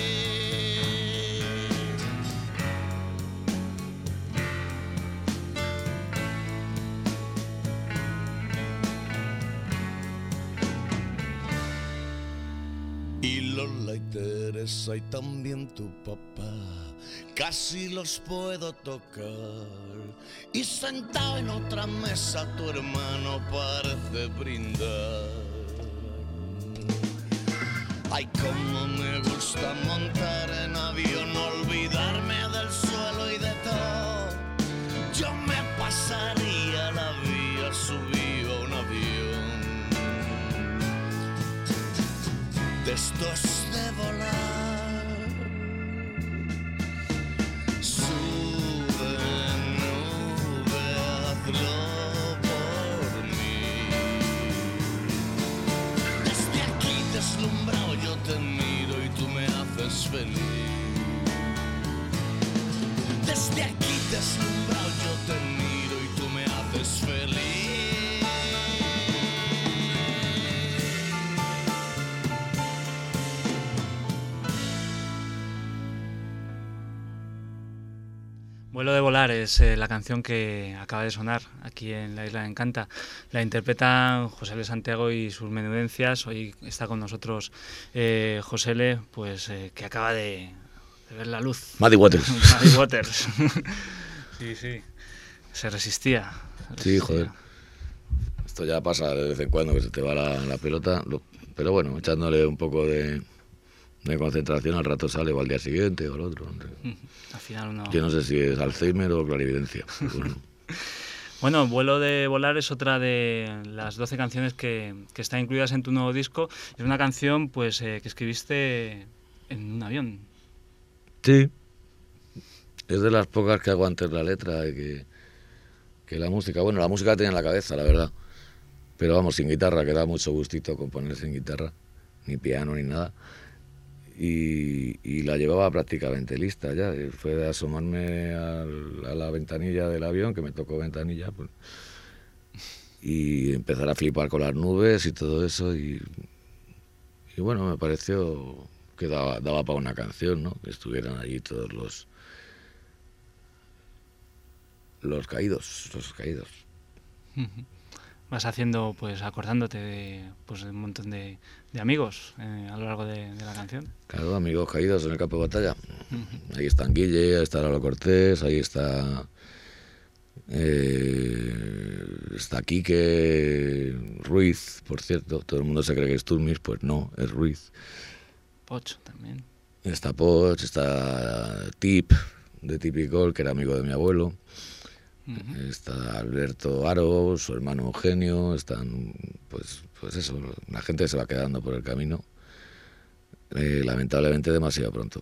Y Lola y Teresa y también tu papá, casi los puedo tocar. Y sentado en otra mesa tu hermano parece brindar. Ay, cómo me gusta montar en avión, olvidarme del suelo y de todo. Yo me pasaría la vía, subí a un avión de estos de volar. Sube, nube, hazlo por mí. Desde aquí deslumbrado yo te miro y tú me haces feliz. Desde aquí deslumbrado yo te miro y tú me haces feliz. Vuelo de volar es eh, la canción que acaba de sonar aquí en La Isla de Encanta. La interpretan José L. Santiago y sus menudencias. Hoy está con nosotros eh, José L., pues, eh, que acaba de, de ver la luz. Muddy Waters. Muddy Waters. Sí, sí. Se resistía. se Sí, resistía. joder. Esto ya pasa de vez en cuando que se te va la, la pelota. Lo- pero bueno, echándole un poco de, de concentración, al rato sale o al día siguiente o al otro. no sé. Mm, Al final uno... Yo no sé si es Alzheimer o clarividencia. pero bueno. Bueno, Vuelo de volar es otra de las doce canciones que, que están incluidas en tu nuevo disco. Es una canción pues eh, que escribiste en un avión. Sí. Es de las pocas que hago antes la letra y que, que la música. Bueno, la música la tenía en la cabeza, la verdad. Pero vamos, sin guitarra, que da mucho gustito componer sin guitarra, ni piano ni nada. Y, y la llevaba prácticamente lista ya. Y fue de asomarme al- a la ventanilla del avión, que me tocó ventanilla, pues, y empezar a flipar con las nubes y todo eso. Y, y bueno, me pareció que daba, daba para una canción, ¿no? Que estuvieran allí todos los los caídos, los caídos. Vas haciendo, pues acordándote de, pues, de un montón de, de amigos eh, a lo largo de, de la canción. Claro, amigos caídos en el campo de batalla. Ahí están Guille, ahí está Lalo Cortés, ahí está eh, está Quique Ruiz, por cierto. Todo el mundo se cree que es Turmis, pues no, es Ruiz. Pocho también. Está Poch, está Tip, de Tipicol, que era amigo de mi abuelo. Ujú. Está Alberto Aro, su hermano Eugenio, están, pues, pues eso, la gente se va quedando por el camino, eh, lamentablemente demasiado pronto.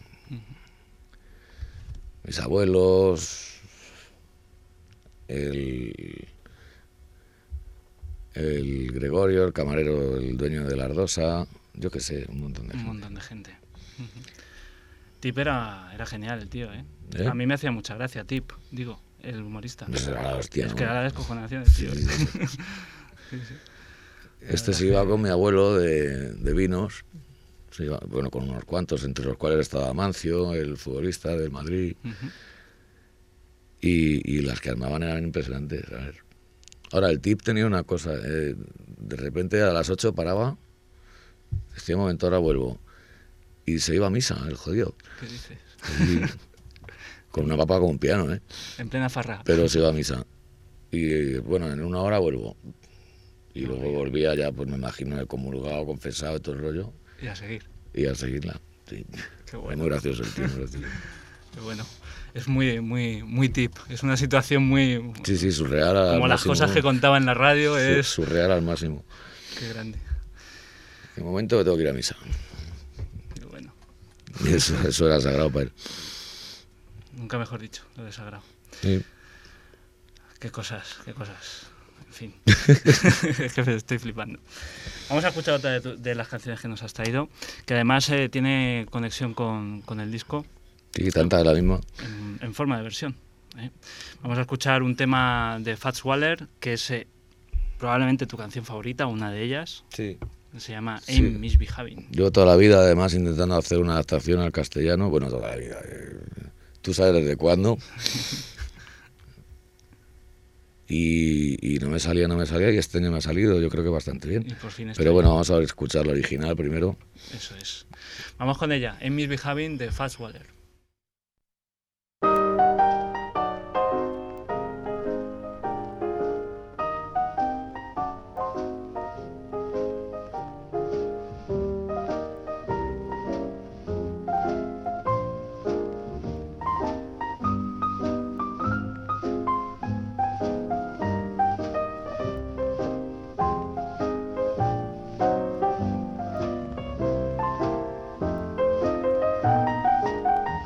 Mis abuelos, el, el Gregorio, el camarero, el dueño de la Ardosa, yo qué sé, un montón de Un gente. montón de gente. Ujú. Tip era, era genial el tío, ¿eh? ¿Eh? A mí me hacía mucha gracia Tip, digo, el humorista. Pues era la hostia, es ¿no? que era la descojonación el tío. Sí, sí, sí. Este se iba con mi abuelo de, de vinos, se iba, bueno, con unos cuantos, entre los cuales estaba Mancio, el futbolista del Madrid, Ujú. y, y las que armaban eran impresionantes. A ver. Ahora, el Tip tenía una cosa, eh, de repente a las ocho paraba, este momento ahora vuelvo, y se iba a misa, el jodido, ¿Qué dices? y- con una papa con un piano, ¿eh? En plena farra. Pero se iba a misa. Y bueno, en una hora vuelvo. Y luego volvía ya, pues me imagino, comulgado, confesado y todo el rollo, Y a seguir. y a seguirla. Sí. Qué Es bueno. muy gracioso el tío, muy gracioso. Qué bueno. Es muy, muy, muy Tip. Es una situación muy... Sí, sí, surreal al como las máximo. cosas que contaba en la radio, Su- es... Surreal al máximo. Qué grande. En un momento que tengo que ir a misa. Qué bueno. Y eso, eso era sagrado para él. Nunca mejor dicho, lo de sagrado. Sí. Qué cosas, qué cosas. En fin. Es que me estoy flipando. Vamos a escuchar otra de, tu- de las canciones que nos has traído, que además eh, tiene conexión con, con el disco Sí, tanta de la misma. en, en forma de versión. ¿eh? Vamos a escuchar un tema de Fats Waller, que es eh, probablemente tu canción favorita, una de ellas. Sí. Que se llama Sí. Aim Misbehaving. Yo toda la vida, además, intentando hacer una adaptación al castellano. Bueno, toda la vida. eh, Tú sabes desde cuándo. Y, y no me salía, no me salía. Y este año me ha salido, yo creo que bastante bien. Y por fin Pero estoy- bueno, vamos a escuchar la original primero. Eso es. Vamos con ella, Aim Misbehaving de Fats Waller. Aim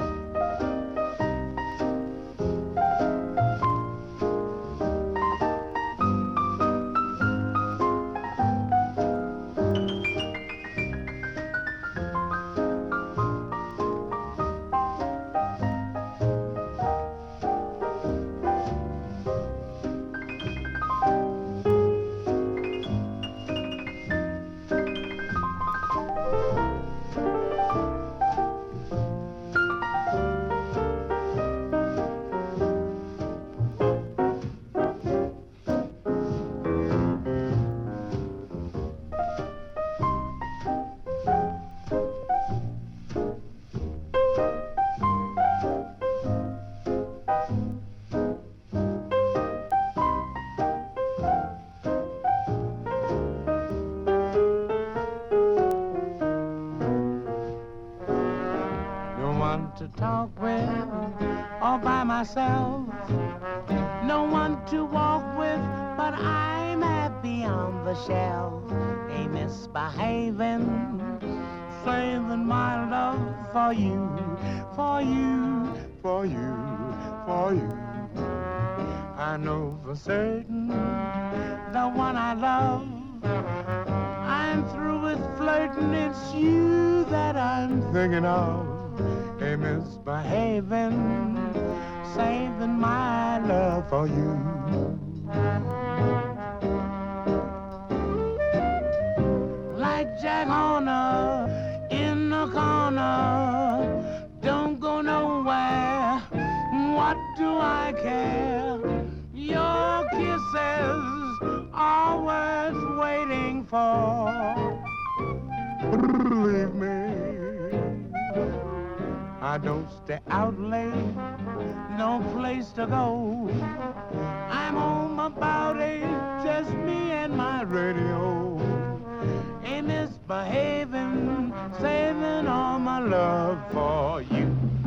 myself. No one to walk with, but I'm happy on the shelf. Ain't misbehaving, saving my love for you, for you, for you, for you. I know for certain the one I love. I'm through with flirting, it's you that I'm thinking of. Hey, misbehaving, saving my love for you. Like Jack Horner in the corner, don't go nowhere, what do I care? Your kisses are worth waiting for. Believe me, I don't stay out late, no place to go. I'm home about eight, just me and my radio. Ain't misbehaving, saving all my love for you.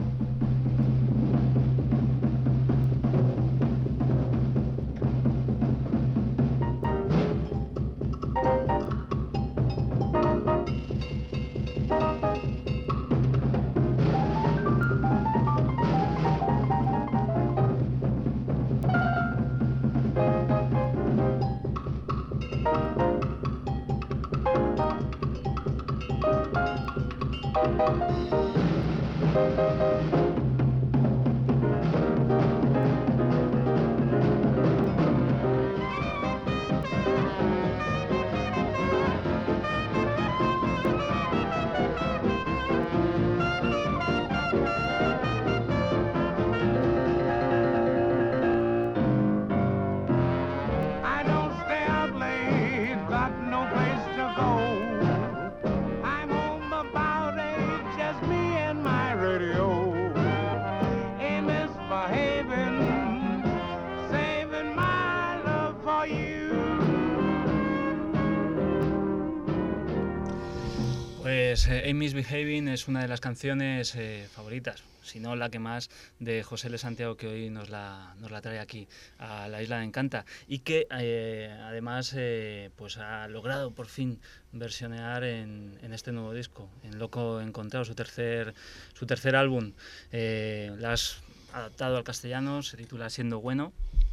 I don't stay out late, got no place to go. I'm home about eight, just me and my radio. Ain't misbehaving, saving my love for you. Pues eh, Ain't Misbehaving es una de las canciones eh, favoritas, si no la que más, de José L. Santiago, que hoy nos la, nos la trae aquí a la Isla de Encanta, y que eh, además eh, pues ha logrado por fin versionear en, en este nuevo disco, en Loco Encontrado, su tercer, su tercer álbum. Eh, la has adaptado al castellano, se titula Siendo Bueno.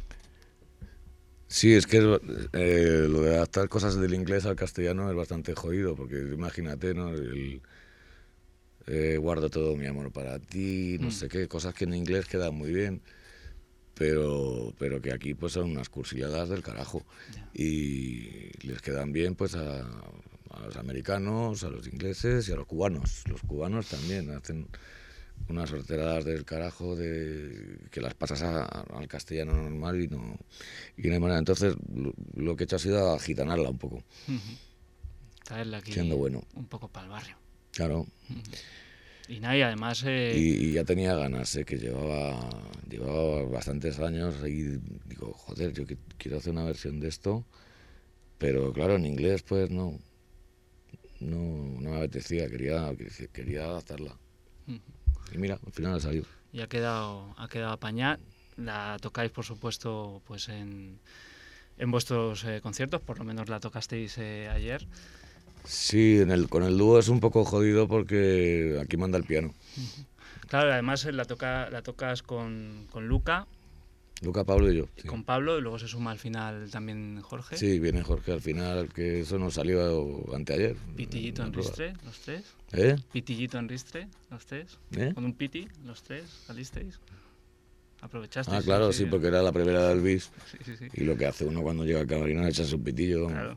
Sí, es que eh, lo de adaptar cosas del inglés al castellano es bastante jodido, porque imagínate, ¿no? El, eh, guardo todo mi amor para ti, no Mm. sé qué, cosas que en inglés quedan muy bien, pero, pero que aquí pues son unas cursiladas del carajo. Ya. Y les quedan bien pues a, a los americanos, a los ingleses y a los cubanos. Los cubanos también hacen unas sorteradas del carajo de que las pasas a- al castellano normal y no, y no hay manera. Entonces lo, lo que he hecho ha sido agitanarla un poco, Traerla aquí siendo bueno. un poco para el barrio. Claro. Y nada, y además... eh, Y, y ya tenía ganas, ¿eh? Que llevaba, llevaba bastantes años y digo, joder, yo que- quiero hacer una versión de esto, pero claro, en inglés pues no, no, no me apetecía, quería, quería adaptarla. Y mira, al final ha salido. y ha quedado, ha quedado apañada. La tocáis, por supuesto, pues en, en vuestros eh, conciertos, por lo menos la tocasteis eh, ayer. Sí, en el, con el dúo es un poco jodido porque aquí manda el piano. Claro, además eh, la, toca, la tocas con, con Luca, Luca, Pablo y yo. y Sí. con Pablo, y luego se suma al final también Jorge. Sí, viene Jorge al final, que eso nos salió anteayer. Pitillito Una en prueba. ristre, los tres. ¿Eh? Pitillito en ristre, los tres. ¿Eh? Con un piti, los tres, salisteis. Aprovechasteis. Ah, claro, sí, porque era la primera del bis. Sí, sí, sí. Y lo que hace uno cuando llega al camerino es echarse un pitillo. Claro.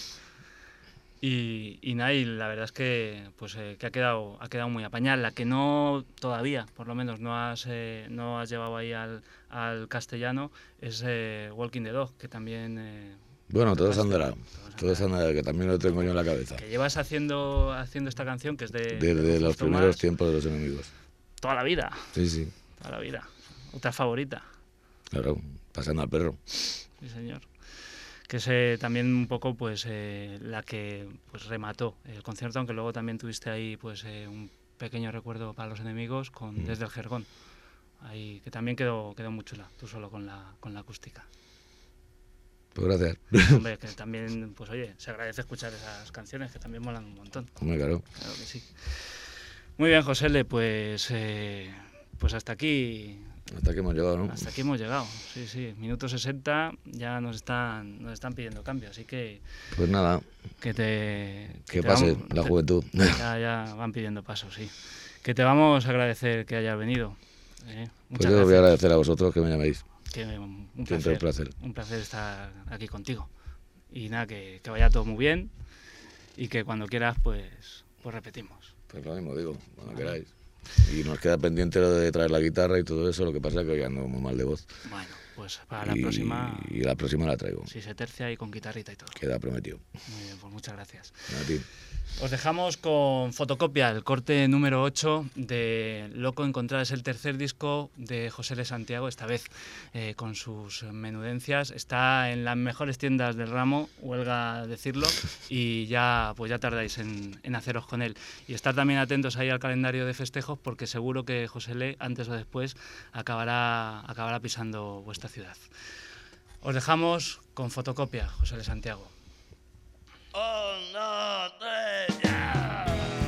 Y, y nada, y la verdad es que pues eh, que ha quedado ha quedado muy apañada. La que no todavía, por lo menos, no has eh, no has llevado ahí al, al castellano es eh, Walking the Dog, que también eh, Bueno, todos tocaste. andará. Todos Todos andará. andará, que también lo tengo yo en la cabeza. Que llevas haciendo haciendo esta canción, que es de Desde los Justo primeros Más, tiempos de los enemigos. toda la vida, Sí, sí, toda la vida. Otra favorita. claro, pasando al perro. Sí, señor. Que es eh, también un poco pues eh, la que pues remató el concierto, aunque luego también tuviste ahí pues eh, un pequeño recuerdo para los enemigos con Mm. Desde el Jergón. ahí, que también quedó, quedó muy chula, tú solo con la, con la acústica. Pues gracias. Hombre, que también, pues oye, se agradece escuchar esas canciones, que también molan un montón. Hombre, claro. Claro que sí. Muy bien, Josele, pues, eh, pues hasta aquí, Hasta que hemos llegado, ¿no? hasta aquí hemos llegado. Sí, sí, minuto sesenta, ya nos están, nos están pidiendo cambio, así que Pues nada, que te... que te pase vamos- la te- juventud. Ya, ya van pidiendo paso, sí. Que te vamos a agradecer que hayas venido. ¿eh? Pues Muchas yo os voy a gracias. agradecer a vosotros que me llaméis. Que, un Siempre placer, un placer. un placer estar aquí contigo. Y nada, que, que vaya todo muy bien y que cuando quieras, pues, pues repetimos. Pues lo mismo digo, cuando queráis. Y nos queda pendiente lo de traer la guitarra y todo eso, lo que pasa es que hoy ando muy mal de voz. Bueno, pues para la y, próxima, Y la próxima la traigo. si se tercia y con guitarrita y todo. Queda prometido. Muy bien, pues muchas gracias. A ti. Os dejamos con Fotocopia, el corte número ocho de Loco Encontrar. Es el tercer disco de José L. Santiago, esta vez eh, con sus menudencias. Está en las mejores tiendas del ramo, huelga decirlo, y ya, pues ya tardáis en, en haceros con él. Y estar también atentos ahí al calendario de festejos, porque seguro que José L., antes o después, acabará, acabará pisando vuestra ciudad. Os dejamos con Fotocopia, José L. Santiago. Un, dos, tres, ya.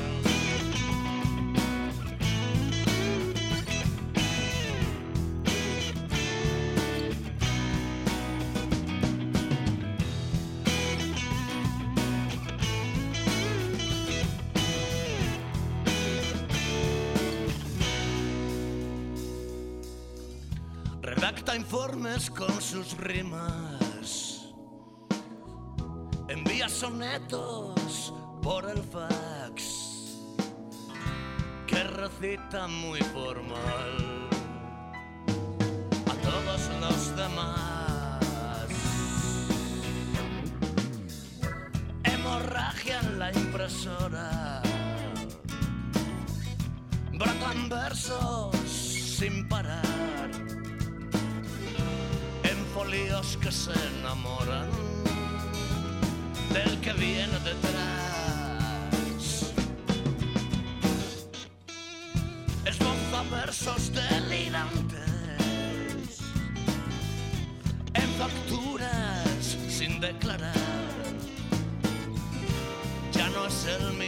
Redacta informes con sus rimas. Envía sonetos por el fax, que recita muy formal a todos los demás. Hemorragia en la impresora, brotan versos sin parar, en folios que se enamoran del que viene detrás. Esboza versos delirantes en facturas sin declarar. Ya no es el